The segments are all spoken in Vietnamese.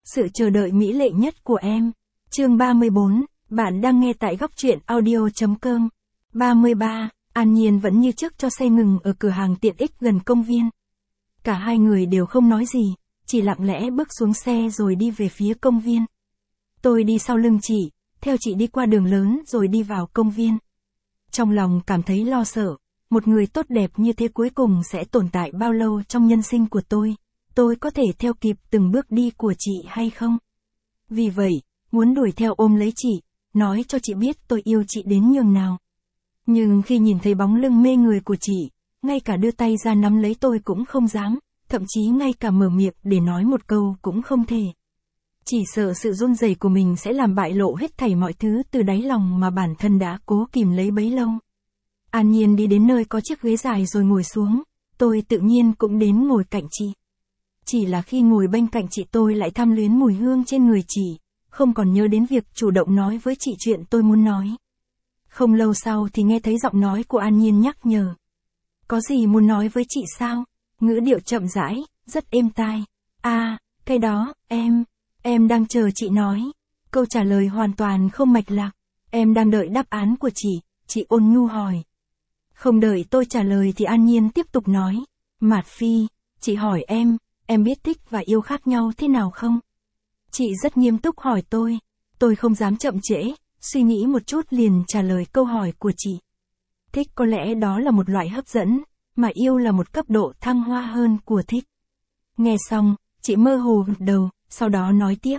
Sự chờ đợi mỹ lệ nhất của em. Chương 34, bạn đang nghe tại góc truyện audio.com. 33, An Nhiên vẫn như trước cho xe ngừng ở cửa hàng tiện ích gần công viên. Cả hai người đều không nói gì, chỉ lặng lẽ bước xuống xe rồi đi về phía công viên. Tôi đi sau lưng chị, theo chị đi qua đường lớn rồi đi vào công viên. Trong lòng cảm thấy lo sợ, một người tốt đẹp như thế cuối cùng sẽ tồn tại bao lâu trong nhân sinh của tôi có thể theo kịp từng bước đi của chị hay không? Vì vậy, muốn đuổi theo ôm lấy chị, nói cho chị biết tôi yêu chị đến nhường nào. Nhưng khi nhìn thấy bóng lưng mê người của chị, ngay cả đưa tay ra nắm lấy tôi cũng không dám, thậm chí ngay cả mở miệng để nói một câu cũng không thể. Chỉ sợ sự run rẩy của mình sẽ làm bại lộ hết thảy mọi thứ từ đáy lòng mà bản thân đã cố kìm lấy bấy lâu. An Nhiên đi đến nơi có chiếc ghế dài rồi ngồi xuống, tôi tự nhiên cũng đến ngồi cạnh chị. Chỉ là khi ngồi bên cạnh chị tôi lại tham luyến mùi hương trên người chị, không còn nhớ đến việc chủ động nói với chị chuyện tôi muốn nói. Không lâu sau thì nghe thấy giọng nói của An Nhiên nhắc nhở. Có gì muốn nói với chị sao? Ngữ điệu chậm rãi, rất êm tai. Cái đó, em đang chờ chị nói. Câu trả lời hoàn toàn không mạch lạc. Em đang đợi đáp án của chị ôn nhu hỏi. Không đợi tôi trả lời thì An Nhiên tiếp tục nói. Mạt Phi, chị hỏi em biết thích và yêu khác nhau thế nào không? Chị rất nghiêm túc hỏi tôi không dám chậm trễ, suy nghĩ một chút liền trả lời câu hỏi của chị. Thích có lẽ đó là một loại hấp dẫn, mà yêu là một cấp độ thăng hoa hơn của thích. Nghe xong, chị mơ hồ gật đầu, sau đó nói tiếp.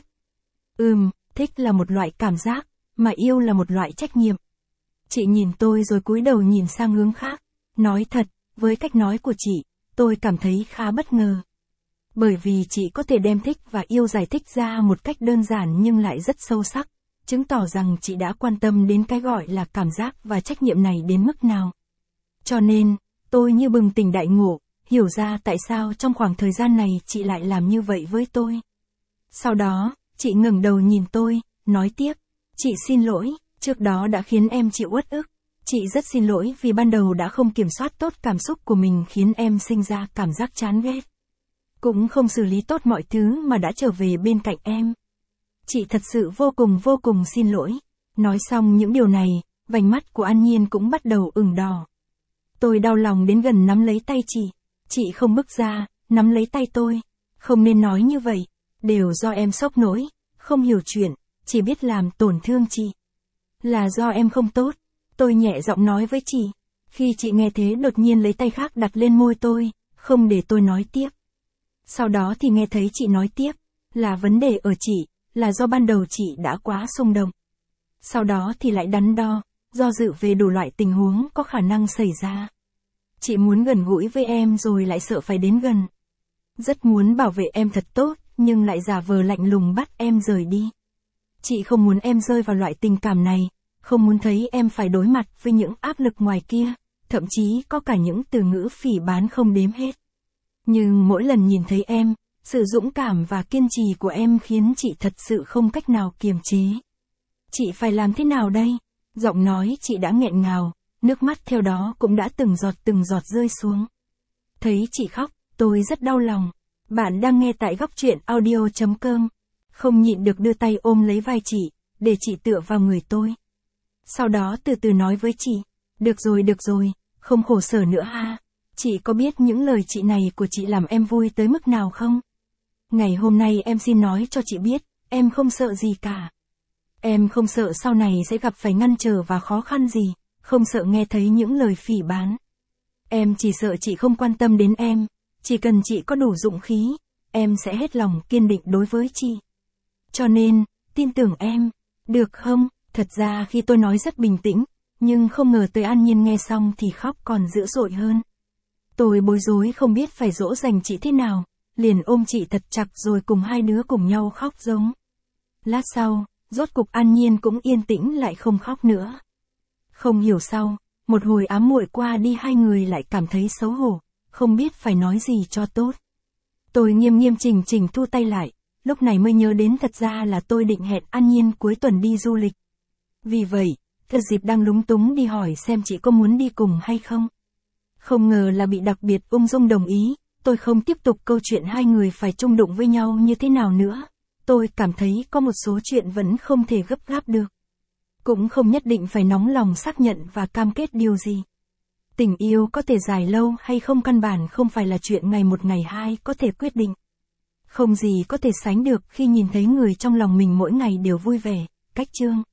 Thích là một loại cảm giác, mà yêu là một loại trách nhiệm. Chị nhìn tôi rồi cúi đầu nhìn sang hướng khác. Nói thật, với cách nói của chị, tôi cảm thấy khá bất ngờ. Bởi vì chị có thể đem thích và yêu giải thích ra một cách đơn giản nhưng lại rất sâu sắc, chứng tỏ rằng chị đã quan tâm đến cái gọi là cảm giác và trách nhiệm này đến mức nào. Cho nên, tôi như bừng tỉnh đại ngộ, hiểu ra tại sao trong khoảng thời gian này chị lại làm như vậy với tôi. Sau đó, chị ngẩng đầu nhìn tôi, nói tiếp, chị xin lỗi, trước đó đã khiến em chịu uất ức. Chị rất xin lỗi vì ban đầu đã không kiểm soát tốt cảm xúc của mình khiến em sinh ra cảm giác chán ghét. Cũng không xử lý tốt mọi thứ mà đã trở về bên cạnh em. Chị thật sự vô cùng xin lỗi. Nói xong những điều này, vành mắt của An Nhiên cũng bắt đầu ửng đỏ. Tôi đau lòng đến gần nắm lấy tay chị. Chị không bước ra, nắm lấy tay tôi. Không nên nói như vậy. Đều do em sốc nổi, không hiểu chuyện, chỉ biết làm tổn thương chị. Là do em không tốt. Tôi nhẹ giọng nói với chị. Khi chị nghe thế đột nhiên lấy tay khác đặt lên môi tôi, không để tôi nói tiếp. Sau đó thì nghe thấy chị nói tiếp, là vấn đề ở chị, là do ban đầu chị đã quá xung động. Sau đó thì lại đắn đo, do dự về đủ loại tình huống có khả năng xảy ra. Chị muốn gần gũi với em rồi lại sợ phải đến gần. Rất muốn bảo vệ em thật tốt, nhưng lại giả vờ lạnh lùng bắt em rời đi. Chị không muốn em rơi vào loại tình cảm này, không muốn thấy em phải đối mặt với những áp lực ngoài kia, thậm chí có cả những từ ngữ phỉ báng không đếm hết. Nhưng mỗi lần nhìn thấy em, sự dũng cảm và kiên trì của em khiến chị thật sự không cách nào kiềm chế. Chị phải làm thế nào đây? Giọng nói chị đã nghẹn ngào, nước mắt theo đó cũng đã từng giọt rơi xuống. Thấy chị khóc, tôi rất đau lòng. Bạn đang nghe tại góc truyện audio.com. Không nhịn được đưa tay ôm lấy vai chị, để chị tựa vào người tôi. Sau đó từ từ nói với chị, được rồi, không khổ sở nữa ha. Chị có biết những lời chị này của chị làm em vui tới mức nào không? Ngày hôm nay em xin nói cho chị biết, em không sợ gì cả. Em không sợ sau này sẽ gặp phải ngăn trở và khó khăn gì, không sợ nghe thấy những lời phỉ báng. Em chỉ sợ chị không quan tâm đến em, chỉ cần chị có đủ dũng khí, em sẽ hết lòng kiên định đối với chị. Cho nên, tin tưởng em, được không? Thật ra khi tôi nói rất bình tĩnh, nhưng không ngờ tới An Nhiên nghe xong thì khóc còn dữ dội hơn. Tôi bối rối không biết phải dỗ dành chị thế nào, liền ôm chị thật chặt rồi cùng hai đứa cùng nhau khóc giống. Lát sau, rốt cục An Nhiên cũng yên tĩnh lại không khóc nữa. Không hiểu sao, một hồi ám muội qua đi hai người lại cảm thấy xấu hổ, không biết phải nói gì cho tốt. Tôi nghiêm chỉnh thu tay lại, lúc này mới nhớ đến thật ra là tôi định hẹn An Nhiên cuối tuần đi du lịch. Vì vậy, thừa dịp đang lúng túng đi hỏi xem chị có muốn đi cùng hay không. Không ngờ là bị đặc biệt ung dung đồng ý, tôi không tiếp tục câu chuyện hai người phải chung đụng với nhau như thế nào nữa. Tôi cảm thấy có một số chuyện vẫn không thể gấp gáp được. Cũng không nhất định phải nóng lòng xác nhận và cam kết điều gì. Tình yêu có thể dài lâu hay không căn bản không phải là chuyện ngày một ngày hai có thể quyết định. Không gì có thể sánh được khi nhìn thấy người trong lòng mình mỗi ngày đều vui vẻ, cách chương.